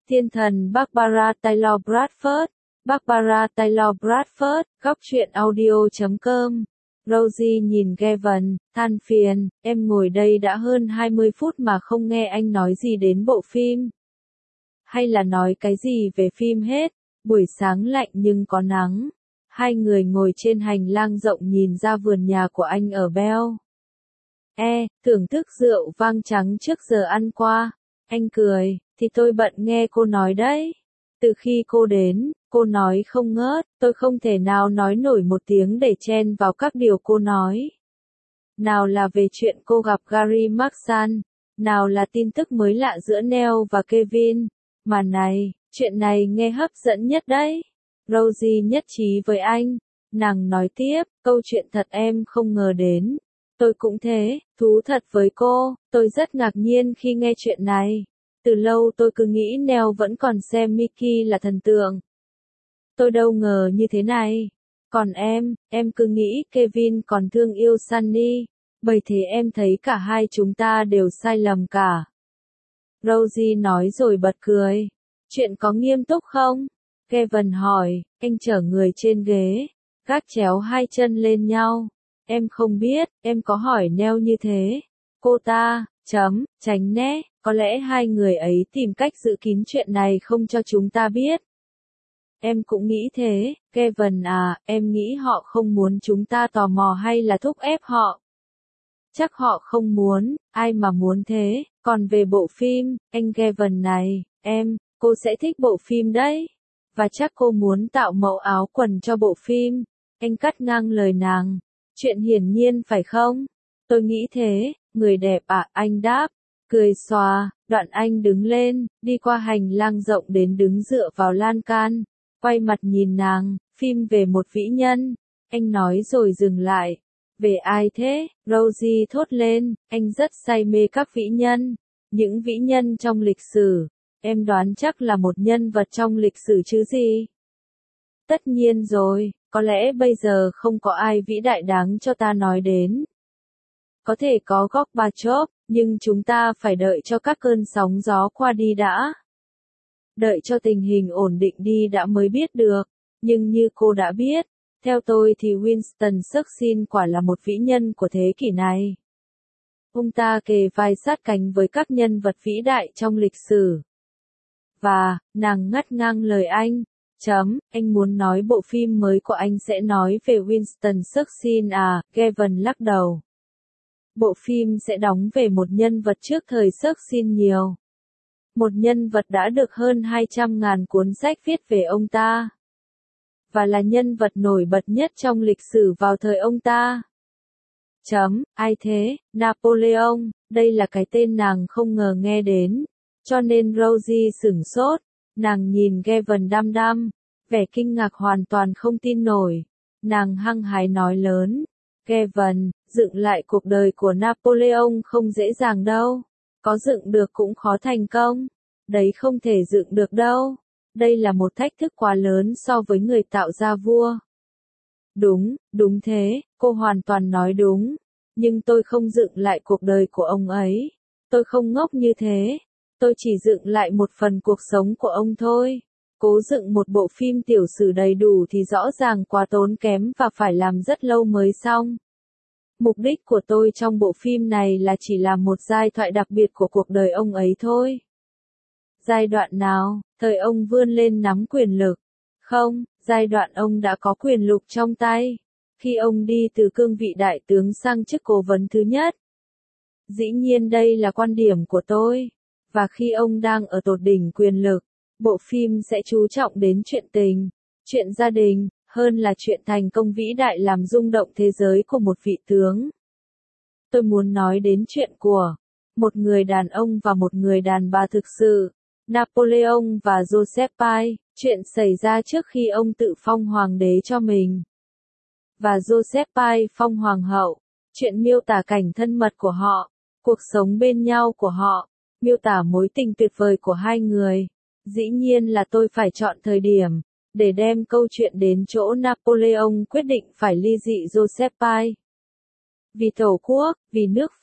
Thiên thần Barbara Taylor Bradford, Barbara Taylor Bradford, góc truyện audio.com. Rosie nhìn Gavin, than phiền, em ngồi đây đã hơn 20 phút mà không nghe anh nói gì đến bộ phim. Hay là nói cái gì về phim hết, buổi sáng lạnh nhưng có nắng. Hai người ngồi trên hành lang rộng nhìn ra vườn nhà của anh ở Bell. Thưởng thức rượu vang trắng trước giờ ăn qua. Anh cười, thì tôi bận nghe cô nói đấy. Từ khi cô đến, cô nói không ngớt, tôi không thể nào nói nổi một tiếng để chen vào các điều cô nói. Nào là về chuyện cô gặp Gary Marshall, nào là tin tức mới lạ giữa Neil và Kevin. Mà này, chuyện này nghe hấp dẫn nhất đấy. Rosie nhất trí với anh. Nàng nói tiếp, câu chuyện thật em không ngờ đến. Tôi cũng thế, thú thật với cô, tôi rất ngạc nhiên khi nghe chuyện này. Từ lâu tôi cứ nghĩ Neil vẫn còn xem Mickey là thần tượng. Tôi đâu ngờ như thế này. Còn em cứ nghĩ Kevin còn thương yêu Sunny. Bởi thế em thấy cả hai chúng ta đều sai lầm cả. Rosie nói rồi bật cười. Chuyện có nghiêm túc không? Kevin hỏi, anh chở người trên ghế, gác chéo hai chân lên nhau. Em không biết, em có hỏi Neil như thế. Cô ta, tránh né, có lẽ hai người ấy tìm cách giữ kín chuyện này không cho chúng ta biết. Em cũng nghĩ thế, Kevin à, em nghĩ họ không muốn chúng ta tò mò hay là thúc ép họ. Chắc họ không muốn, ai mà muốn thế, còn về bộ phim, anh Kevin này, cô sẽ thích bộ phim đấy. Và chắc cô muốn tạo mẫu áo quần cho bộ phim. Anh cắt ngang lời nàng. Chuyện hiển nhiên phải không? Tôi nghĩ thế, người đẹp à, anh đáp. Cười xòa, đoạn anh đứng lên, đi qua hành lang rộng đến đứng dựa vào lan can. Quay mặt nhìn nàng, phim về một vĩ nhân. Anh nói rồi dừng lại. Về ai thế? Rosie thốt lên, anh rất say mê các vĩ nhân. Những vĩ nhân trong lịch sử. Em đoán chắc là một nhân vật trong lịch sử chứ gì? Tất nhiên rồi, có lẽ bây giờ không có ai vĩ đại đáng cho ta nói đến. Có thể có Gorbachev, nhưng chúng ta phải đợi cho các cơn sóng gió qua đi đã. Đợi cho tình hình ổn định đi đã mới biết được. Nhưng như cô đã biết, theo tôi thì Winston Churchill quả là một vĩ nhân của thế kỷ này. Ông ta kề vai sát cánh với các nhân vật vĩ đại trong lịch sử. Và, nàng ngắt ngang lời anh. Anh muốn nói bộ phim mới của anh sẽ nói về Winston Churchill à, Gavin lắc đầu. Bộ phim sẽ đóng về một nhân vật trước thời Churchill nhiều. Một nhân vật đã được hơn 200.000 cuốn sách viết về ông ta. Và là nhân vật nổi bật nhất trong lịch sử vào thời ông ta. Ai thế? Napoleon, đây là cái tên nàng không ngờ nghe đến. Cho nên Rosie sửng sốt, nàng nhìn Gavin đăm đăm, vẻ kinh ngạc hoàn toàn không tin nổi. Nàng hăng hái nói lớn, Gavin, dựng lại cuộc đời của Napoleon không dễ dàng đâu. Có dựng được cũng khó thành công. Đấy không thể dựng được đâu. Đây là một thách thức quá lớn so với người tạo ra vua. Đúng thế, cô hoàn toàn nói đúng. Nhưng tôi không dựng lại cuộc đời của ông ấy. Tôi không ngốc như thế. Tôi chỉ dựng lại một phần cuộc sống của ông thôi. Cố dựng một bộ phim tiểu sử đầy đủ thì rõ ràng quá tốn kém và phải làm rất lâu mới xong. Mục đích của tôi trong bộ phim này là chỉ làm một giai thoại đặc biệt của cuộc đời ông ấy thôi. Giai đoạn nào, thời ông vươn lên nắm quyền lực? Không, giai đoạn ông đã có quyền lực trong tay. Khi ông đi từ cương vị đại tướng sang chức cố vấn thứ nhất. Dĩ nhiên đây là quan điểm của tôi. Và khi ông đang ở tột đỉnh quyền lực, bộ phim sẽ chú trọng đến chuyện tình, chuyện gia đình, hơn là chuyện thành công vĩ đại làm rung động thế giới của một vị tướng. Tôi muốn nói đến chuyện của một người đàn ông và một người đàn bà thực sự, Napoleon và Josephine, chuyện xảy ra trước khi ông tự phong hoàng đế cho mình. Và Josephine phong hoàng hậu, chuyện miêu tả cảnh thân mật của họ, cuộc sống bên nhau của họ, miêu tả mối tình tuyệt vời của hai người. Dĩ nhiên là tôi phải chọn thời điểm, để đem câu chuyện đến chỗ Napoleon quyết định phải ly dị Josephine. Vì Tổ quốc, vì nước Pháp,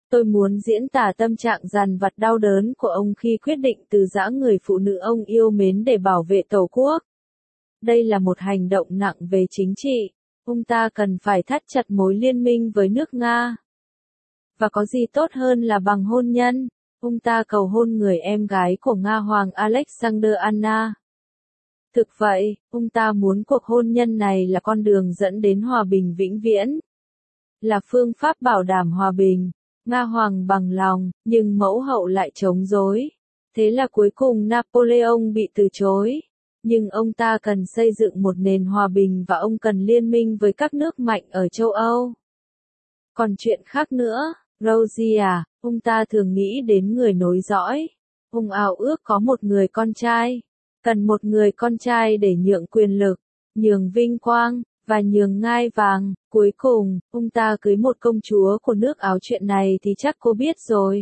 Tôi muốn diễn tả tâm trạng dằn vặt đau đớn của ông khi quyết định từ giã người phụ nữ ông yêu mến để bảo vệ Tổ quốc. Đây là một hành động nặng về chính trị. Ông ta cần phải thắt chặt mối liên minh với nước Nga. Và có gì tốt hơn là bằng hôn nhân? Ông ta cầu hôn người em gái của Nga Hoàng Alexander Anna. Thực vậy, ông ta muốn cuộc hôn nhân này là con đường dẫn đến hòa bình vĩnh viễn. Là phương pháp bảo đảm hòa bình. Nga Hoàng bằng lòng, nhưng mẫu hậu lại chống đối. Thế là cuối cùng Napoleon bị từ chối. Nhưng ông ta cần xây dựng một nền hòa bình và ông cần liên minh với các nước mạnh ở châu Âu. Còn chuyện khác nữa, Rosie à, ông ta thường nghĩ đến người nối dõi. Ông ao ước có một người con trai. Cần một người con trai để nhượng quyền lực, nhường vinh quang, và nhường ngai vàng. Cuối cùng, ông ta cưới một công chúa của nước Áo. Chuyện này thì chắc cô biết rồi.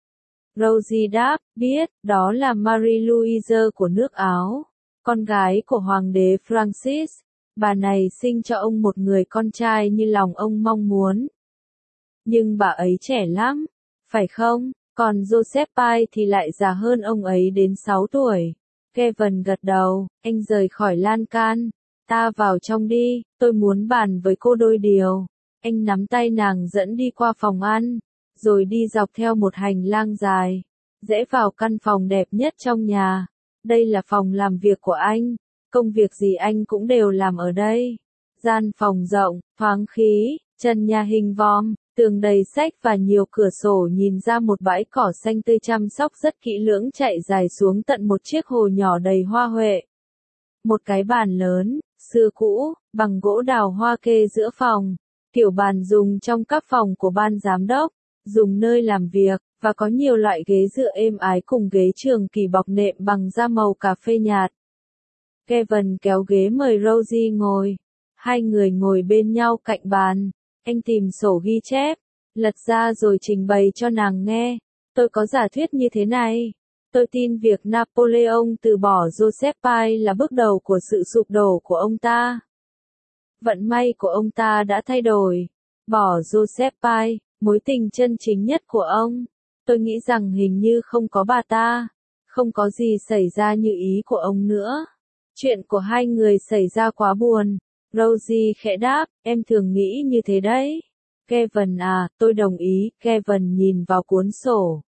Rosie đáp, biết, đó là Marie-Louise của nước Áo, con gái của Hoàng đế Francis. Bà này sinh cho ông một người con trai như lòng ông mong muốn. Nhưng bà ấy trẻ lắm, phải không? Còn Joseph Pye thì lại già hơn ông ấy đến 6 tuổi. Kevin gật đầu, anh rời khỏi lan can. Ta vào trong đi, tôi muốn bàn với cô đôi điều. Anh nắm tay nàng dẫn đi qua phòng ăn, rồi đi dọc theo một hành lang dài, rẽ vào căn phòng đẹp nhất trong nhà. Đây là phòng làm việc của anh, công việc gì anh cũng đều làm ở đây. Gian phòng rộng, thoáng khí, trần nhà hình vòm, tường đầy sách và nhiều cửa sổ nhìn ra một bãi cỏ xanh tươi chăm sóc rất kỹ lưỡng chạy dài xuống tận một chiếc hồ nhỏ đầy hoa huệ. Một cái bàn lớn, xưa cũ, bằng gỗ đào hoa kê giữa phòng, kiểu bàn dùng trong các phòng của ban giám đốc, dùng nơi làm việc, và có nhiều loại ghế dựa êm ái cùng ghế trường kỳ bọc nệm bằng da màu cà phê nhạt. Kevin kéo ghế mời Rosie ngồi. Hai người ngồi bên nhau cạnh bàn. Anh tìm sổ ghi chép, lật ra rồi trình bày cho nàng nghe. Tôi có giả thuyết như thế này. Tôi tin việc Napoleon từ bỏ Joseph Pye là bước đầu của sự sụp đổ của ông ta. Vận may của ông ta đã thay đổi. Bỏ Joseph Pye, mối tình chân chính nhất của ông. Tôi nghĩ rằng hình như không có bà ta. Không có gì xảy ra như ý của ông nữa. Chuyện của hai người xảy ra quá buồn. Rosie khẽ đáp, em thường nghĩ như thế đấy. Kevin à, tôi đồng ý. Kevin nhìn vào cuốn sổ.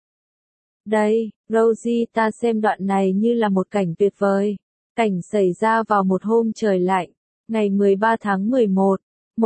Đây, Rosie, ta xem đoạn này như là một cảnh tuyệt vời. Cảnh xảy ra vào một hôm trời lạnh, ngày 13 tháng 11,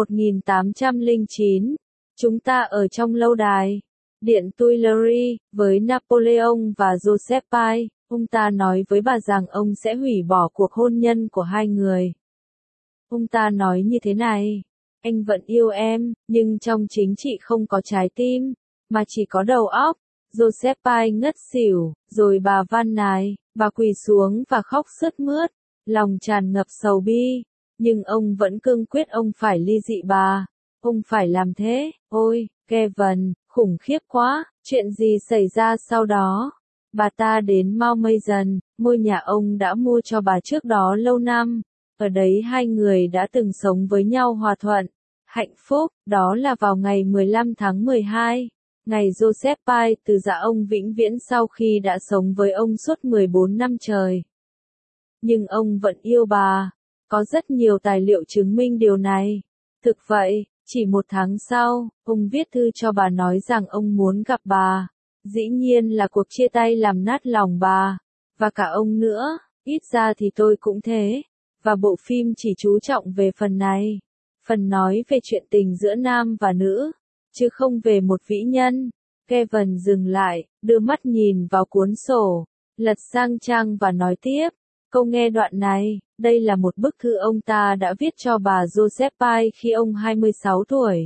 1809. Chúng ta ở trong lâu đài, điện Tuileries, với Napoleon và Joseph Pye. Ông ta nói với bà rằng ông sẽ hủy bỏ cuộc hôn nhân của hai người. Ông ta nói như thế này, anh vẫn yêu em, nhưng trong chính trị không có trái tim, mà chỉ có đầu óc. Joseph Pye ngất xỉu, rồi bà van nài, bà quỳ xuống và khóc sướt mướt, lòng tràn ngập sầu bi. Nhưng ông vẫn cương quyết ông phải ly dị bà. Ông phải làm thế. Ôi, Kevin, khủng khiếp quá. Chuyện gì xảy ra sau đó? Bà ta đến Mount Mason, ngôi nhà ông đã mua cho bà trước đó lâu năm. Ở đấy hai người đã từng sống với nhau hòa thuận, hạnh phúc. Đó là vào ngày 15 tháng 12. Ngày Joseph Pye từ giã ông vĩnh viễn sau khi đã sống với ông suốt 14 năm trời. Nhưng ông vẫn yêu bà. Có rất nhiều tài liệu chứng minh điều này. Thực vậy, chỉ một tháng sau, ông viết thư cho bà nói rằng ông muốn gặp bà. Dĩ nhiên là cuộc chia tay làm nát lòng bà. Và cả ông nữa, ít ra thì tôi cũng thế. Và bộ phim chỉ chú trọng về phần này. Phần nói về chuyện tình giữa nam và nữ, chứ không về một vĩ nhân. Kevin dừng lại, đưa mắt nhìn vào cuốn sổ, lật sang trang và nói tiếp. Câu nghe đoạn này, đây là một bức thư ông ta đã viết cho bà Joseph Pye khi ông 26 tuổi.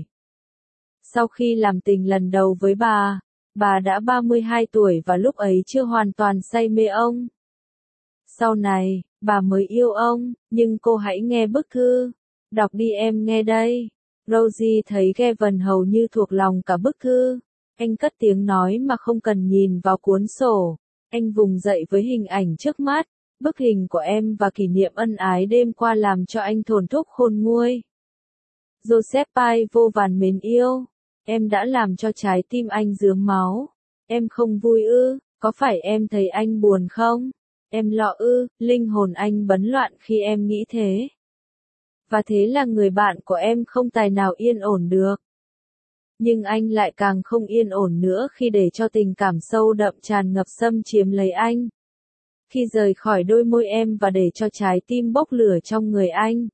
Sau khi làm tình lần đầu với bà đã 32 tuổi và lúc ấy chưa hoàn toàn say mê ông. Sau này, bà mới yêu ông, nhưng cô hãy nghe bức thư. Đọc đi em nghe đây. Rosie thấy Kevin hầu như thuộc lòng cả bức thư. Anh cất tiếng nói mà không cần nhìn vào cuốn sổ. Anh vùng dậy với hình ảnh trước mắt. Bức hình của em và kỷ niệm ân ái đêm qua làm cho anh thổn thức khôn nguôi. Joseph Pye vô vàn mến yêu. Em đã làm cho trái tim anh rướm máu. Em không vui ư, có phải em thấy anh buồn không? Em lo ư, linh hồn anh bấn loạn khi em nghĩ thế. Và thế là người bạn của em không tài nào yên ổn được. Nhưng anh lại càng không yên ổn nữa khi để cho tình cảm sâu đậm tràn ngập xâm chiếm lấy anh. Khi rời khỏi đôi môi em và để cho trái tim bốc lửa trong người anh.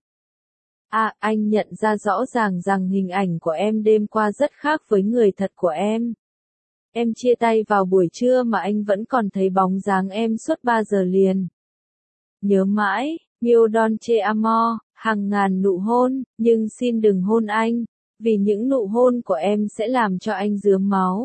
Anh nhận ra rõ ràng rằng hình ảnh của em đêm qua rất khác với người thật của em. Em chia tay vào buổi trưa mà anh vẫn còn thấy bóng dáng em suốt 3 giờ liền. Nhớ mãi, mio dolce amor, hàng ngàn nụ hôn, nhưng xin đừng hôn anh, vì những nụ hôn của em sẽ làm cho anh rướm máu.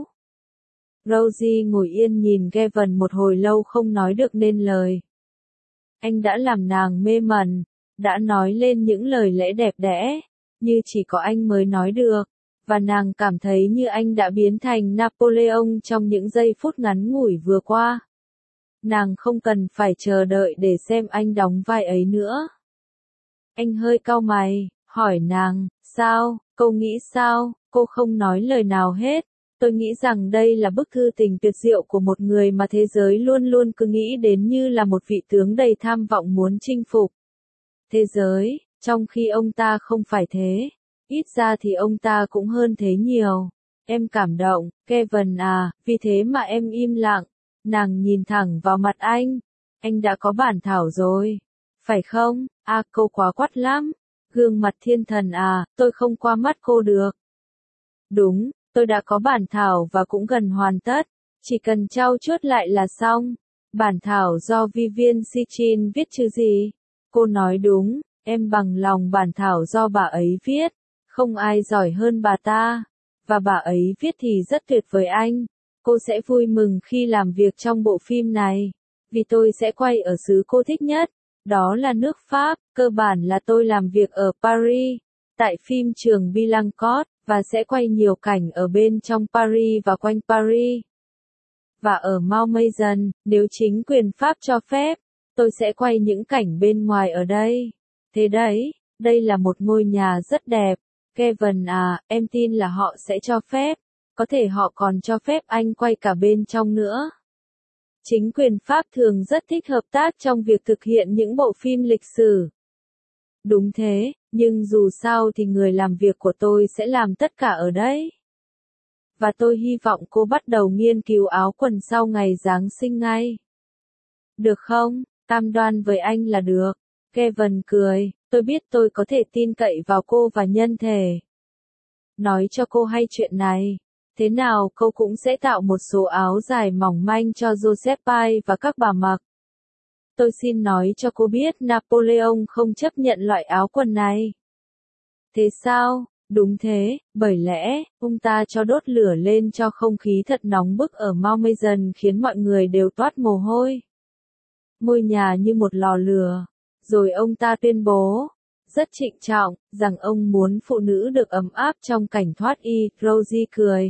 Rosie ngồi yên nhìn Gavin một hồi lâu không nói được nên lời. Anh đã làm nàng mê mẩn, đã nói lên những lời lẽ đẹp đẽ, như chỉ có anh mới nói được, và nàng cảm thấy như anh đã biến thành Napoleon trong những giây phút ngắn ngủi vừa qua. Nàng không cần phải chờ đợi để xem anh đóng vai ấy nữa. Anh hơi cau mày, hỏi nàng, sao, cô nghĩ sao? Cô không nói lời nào hết. Tôi nghĩ rằng đây là bức thư tình tuyệt diệu của một người mà thế giới luôn luôn cứ nghĩ đến như là một vị tướng đầy tham vọng muốn chinh phục thế giới, trong khi ông ta không phải thế. Ít ra thì ông ta cũng hơn thế nhiều. Em cảm động, Kevin à, vì thế mà em im lặng. Nàng nhìn thẳng vào mặt anh. Anh đã có bản thảo rồi. Phải không? Cô quá quắt lắm. Gương mặt thiên thần à, tôi không qua mắt cô được. Đúng, tôi đã có bản thảo và cũng gần hoàn tất. Chỉ cần trau chuốt lại là xong. Bản thảo do Vivian Sichin viết chứ gì? Cô nói đúng, em bằng lòng bản thảo do bà ấy viết. Không ai giỏi hơn bà ta. Và bà ấy viết thì rất tuyệt với anh. Cô sẽ vui mừng khi làm việc trong bộ phim này. Vì tôi sẽ quay ở xứ cô thích nhất. Đó là nước Pháp. Cơ bản là tôi làm việc ở Paris. Tại phim trường Billancourt. Và sẽ quay nhiều cảnh ở bên trong Paris và quanh Paris. Và ở Malmaison, nếu chính quyền Pháp cho phép, tôi sẽ quay những cảnh bên ngoài ở đây. Thế đấy, đây là một ngôi nhà rất đẹp. Kevin à, em tin là họ sẽ cho phép. Có thể họ còn cho phép anh quay cả bên trong nữa. Chính quyền Pháp thường rất thích hợp tác trong việc thực hiện những bộ phim lịch sử. Đúng thế, nhưng dù sao thì người làm việc của tôi sẽ làm tất cả ở đấy. Và tôi hy vọng cô bắt đầu nghiên cứu áo quần sau ngày Giáng sinh ngay. Được không? Cam đoan với anh là được. Kevin cười, tôi biết tôi có thể tin cậy vào cô và nhân thể. Nói cho cô hay chuyện này. Thế nào cô cũng sẽ tạo một số áo dài mỏng manh cho Josephine và các bà mặc. Tôi xin nói cho cô biết Napoleon không chấp nhận loại áo quần này. Thế sao? Đúng thế, bởi lẽ, ông ta cho đốt lửa lên cho không khí thật nóng bức ở Malmaison khiến mọi người đều toát mồ hôi. Ngôi nhà như một lò lửa. Rồi ông ta tuyên bố, rất trịnh trọng, rằng ông muốn phụ nữ được ấm áp trong cảnh thoát y. Rosie cười.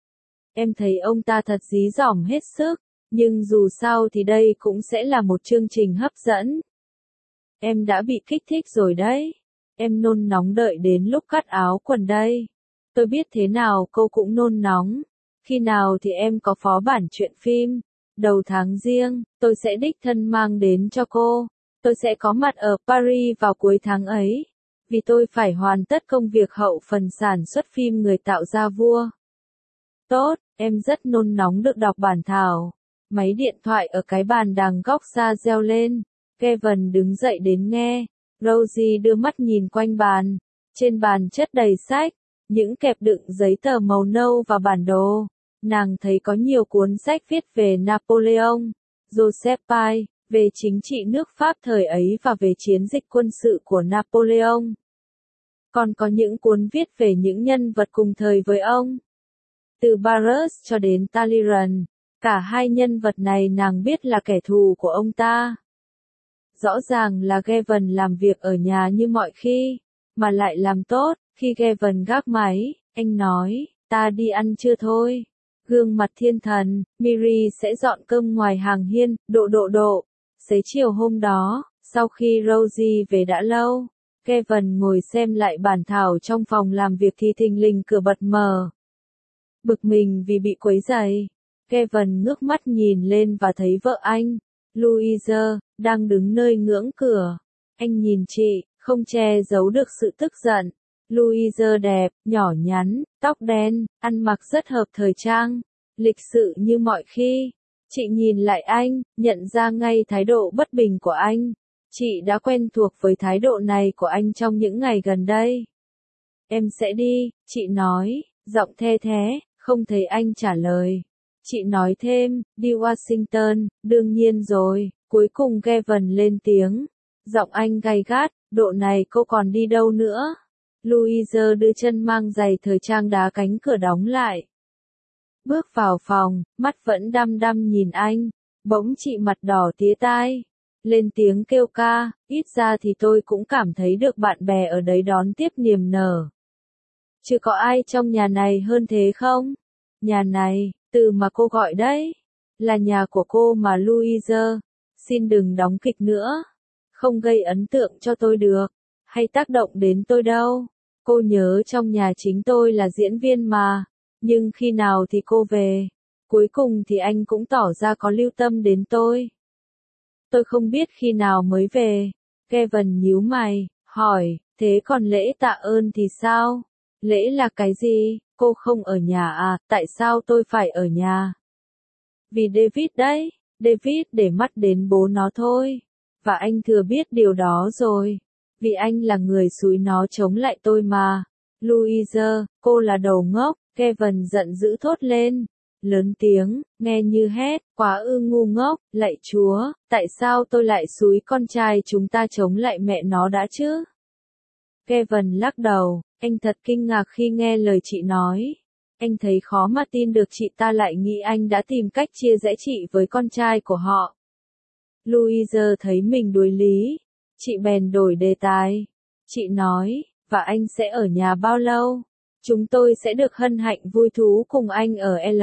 Em thấy ông ta thật dí dỏm hết sức, nhưng dù sao thì đây cũng sẽ là một chương trình hấp dẫn. Em đã bị kích thích rồi đấy. Em nôn nóng đợi đến lúc cắt áo quần đây. Tôi biết thế nào cô cũng nôn nóng. Khi nào thì em có phó bản truyện phim? Đầu tháng Giêng, tôi sẽ đích thân mang đến cho cô. Tôi sẽ có mặt ở Paris vào cuối tháng ấy. Vì tôi phải hoàn tất công việc hậu phần sản xuất phim Người tạo ra vua. Tốt, em rất nôn nóng được đọc bản thảo. Máy điện thoại ở cái bàn đằng góc xa reo lên. Kevin đứng dậy đến nghe. Rosie đưa mắt nhìn quanh bàn. Trên bàn chất đầy sách, những kẹp đựng giấy tờ màu nâu và bản đồ. Nàng thấy có nhiều cuốn sách viết về Napoleon, Josephine, về chính trị nước Pháp thời ấy và về chiến dịch quân sự của Napoleon. Còn có những cuốn viết về những nhân vật cùng thời với ông. Từ Barras cho đến Talleyrand, cả hai nhân vật này nàng biết là kẻ thù của ông ta. Rõ ràng là Gavin làm việc ở nhà như mọi khi, mà lại làm tốt. Khi Gavin gác máy, anh nói, ta đi ăn trưa thôi. Gương mặt thiên thần, Miri sẽ dọn cơm ngoài hàng hiên, độ. Xế chiều hôm đó, sau khi Rosie về đã lâu, Gavin ngồi xem lại bản thảo trong phòng làm việc thì thình lình cửa bật mở. Bực mình vì bị quấy rầy. Kevin ngước mắt nhìn lên và thấy vợ anh, Louise, đang đứng nơi ngưỡng cửa. Anh nhìn chị, không che giấu được sự tức giận. Louise đẹp, nhỏ nhắn, tóc đen, ăn mặc rất hợp thời trang, lịch sự như mọi khi. Chị nhìn lại anh, nhận ra ngay thái độ bất bình của anh. Chị đã quen thuộc với thái độ này của anh trong những ngày gần đây. Em sẽ đi, chị nói, giọng the thé, không thấy anh trả lời. Chị nói thêm, đi Washington, đương nhiên rồi. Cuối cùng Kevin lên tiếng. Giọng anh gay gắt, độ này cô còn đi đâu nữa? Louise đưa chân mang giày thời trang đá cánh cửa đóng lại. Bước vào phòng, mắt vẫn đăm đăm nhìn anh. Bỗng chị mặt đỏ tía tai. Lên tiếng kêu ca, ít ra thì tôi cũng cảm thấy được bạn bè ở đấy đón tiếp niềm nở. Chứ có ai trong nhà này hơn thế không? Nhà này, từ mà cô gọi đấy, là nhà của cô mà Louise. Xin đừng đóng kịch nữa. Không gây ấn tượng cho tôi được, hay tác động đến tôi đâu. Cô nhớ trong nhà chính tôi là diễn viên mà, nhưng khi nào thì cô về? Cuối cùng thì anh cũng tỏ ra có lưu tâm đến tôi. Tôi không biết khi nào mới về. Kevin nhíu mày, hỏi, thế còn lễ tạ ơn thì sao? Lễ là cái gì? Cô không ở nhà à? Tại sao tôi phải ở nhà? Vì David đấy. David để mắt đến bố nó thôi. Và anh thừa biết điều đó rồi. Vì anh là người xúi nó chống lại tôi mà. Louise, cô là đầu ngốc. Kevin giận dữ thốt lên. Lớn tiếng, nghe như hét, quá ư ngu ngốc, lạy Chúa, tại sao tôi lại xúi con trai chúng ta chống lại mẹ nó đã chứ? Kevin lắc đầu, anh thật kinh ngạc khi nghe lời chị nói. Anh thấy khó mà tin được chị ta lại nghĩ anh đã tìm cách chia rẽ chị với con trai của họ. Louise thấy mình đuối lý. Chị bèn đổi đề tài. Chị nói, và anh sẽ ở nhà bao lâu? Chúng tôi sẽ được hân hạnh vui thú cùng anh ở L.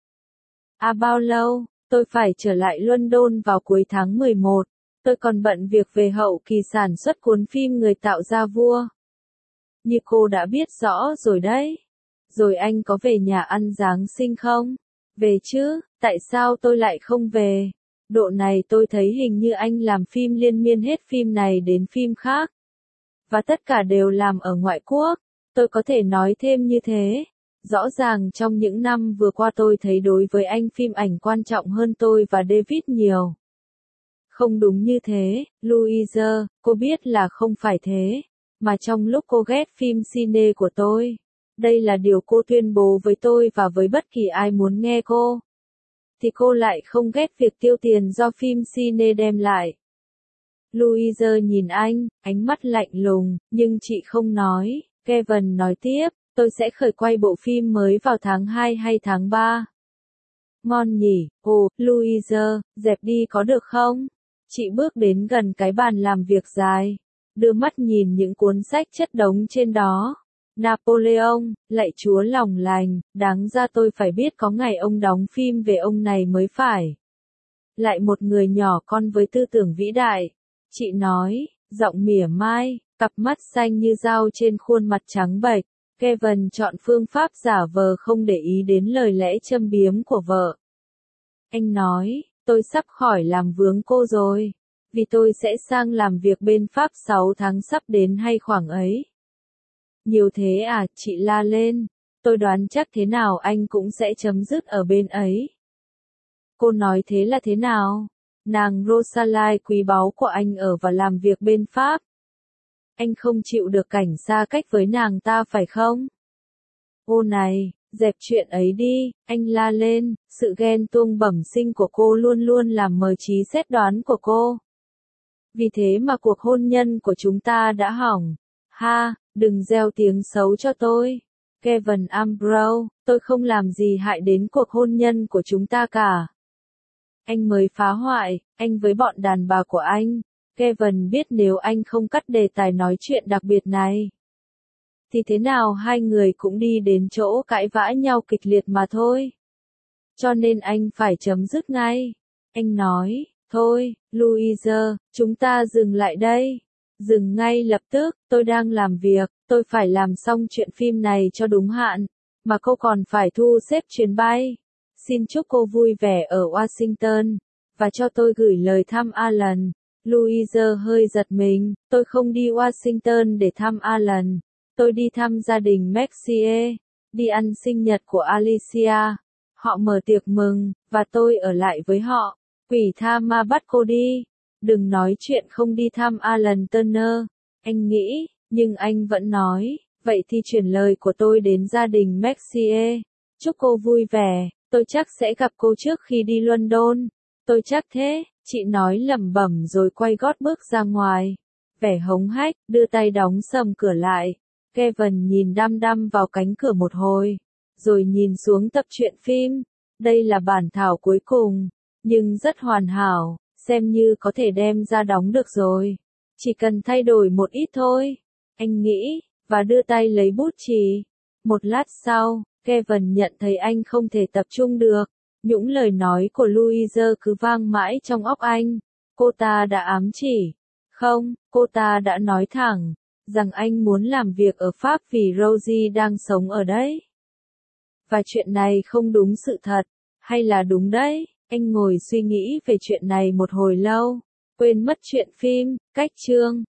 À bao lâu? Tôi phải trở lại London vào cuối tháng 11. Tôi còn bận việc về hậu kỳ sản xuất cuốn phim Người tạo ra vua. Như cô đã biết rõ rồi đấy. Rồi anh có về nhà ăn Giáng sinh không? Về chứ, tại sao tôi lại không về? Độ này tôi thấy hình như anh làm phim liên miên hết phim này đến phim khác. Và tất cả đều làm ở ngoại quốc. Tôi có thể nói thêm như thế. Rõ ràng trong những năm vừa qua tôi thấy đối với anh phim ảnh quan trọng hơn tôi và David nhiều. Không đúng như thế, Louise, cô biết là không phải thế. Mà trong lúc cô ghét phim cine của tôi, đây là điều cô tuyên bố với tôi và với bất kỳ ai muốn nghe cô. Thì cô lại không ghét việc tiêu tiền do phim cine đem lại. Louise nhìn anh, ánh mắt lạnh lùng, nhưng chị không nói. Kevin nói tiếp, tôi sẽ khởi quay bộ phim mới vào tháng 2 hay tháng 3. Ngon nhỉ, ồ, Louise, dẹp đi có được không? Chị bước đến gần cái bàn làm việc dài, đưa mắt nhìn những cuốn sách chất đống trên đó. Napoleon, lạy Chúa lòng lành, đáng ra tôi phải biết có ngày ông đóng phim về ông này mới phải. Lại một người nhỏ con với tư tưởng vĩ đại. Chị nói, giọng mỉa mai, cặp mắt xanh như dao trên khuôn mặt trắng bệch. Kevin chọn phương pháp giả vờ không để ý đến lời lẽ châm biếm của vợ. Anh nói, tôi sắp khỏi làm vướng cô rồi. Vì tôi sẽ sang làm việc bên Pháp 6 tháng sắp đến hay khoảng ấy. Nhiều thế à, chị la lên. Tôi đoán chắc thế nào anh cũng sẽ chấm dứt ở bên ấy. Cô nói thế là thế nào? Nàng Rosalie quý báu của anh ở và làm việc bên Pháp. Anh không chịu được cảnh xa cách với nàng ta phải không? Ô này, dẹp chuyện ấy đi, anh la lên, sự ghen tuông bẩm sinh của cô luôn luôn làm mờ trí xét đoán của cô. Vì thế mà cuộc hôn nhân của chúng ta đã hỏng. Ha, đừng gieo tiếng xấu cho tôi. Kevin Ambrose, tôi không làm gì hại đến cuộc hôn nhân của chúng ta cả. Anh mới phá hoại, anh với bọn đàn bà của anh. Kevin biết nếu anh không cắt đề tài nói chuyện đặc biệt này, thì thế nào hai người cũng đi đến chỗ cãi vã nhau kịch liệt mà thôi. Cho nên anh phải chấm dứt ngay. Anh nói, thôi, Louise, chúng ta dừng lại đây. Dừng ngay lập tức, tôi đang làm việc, tôi phải làm xong chuyện phim này cho đúng hạn. mà cô còn phải thu xếp chuyến bay. Xin chúc cô vui vẻ ở Washington, và cho tôi gửi lời thăm Alan. Louise hơi giật mình, tôi không đi Washington để thăm Alan. Tôi đi thăm gia đình Maxie, đi ăn sinh nhật của Alicia. Họ mở tiệc mừng, và tôi ở lại với họ. Quỷ tha ma bắt cô đi. Đừng nói chuyện không đi thăm Alan Turner. Anh nghĩ, nhưng anh vẫn nói, vậy thì chuyển lời của tôi đến gia đình Maxie. Chúc cô vui vẻ, tôi chắc sẽ gặp cô trước khi đi London. Tôi chắc thế, chị nói lẩm bẩm rồi quay gót bước ra ngoài. Vẻ hống hách, đưa tay đóng sầm cửa lại. Kevin nhìn đăm đăm vào cánh cửa một hồi, rồi nhìn xuống tập truyện phim. Đây là bản thảo cuối cùng, nhưng rất hoàn hảo, xem như có thể đem ra đóng được rồi. Chỉ cần thay đổi một ít thôi, anh nghĩ, và đưa tay lấy bút chì. Một lát sau, Kevin nhận thấy anh không thể tập trung được. Những lời nói của Louise cứ vang mãi trong óc anh. Cô ta đã ám chỉ. Không, cô ta đã nói thẳng, rằng anh muốn làm việc ở Pháp vì Rosie đang sống ở đấy. Và chuyện này không đúng sự thật, hay là đúng đấy? Anh ngồi suy nghĩ về chuyện này một hồi lâu, quên mất chuyện phim, cách chương.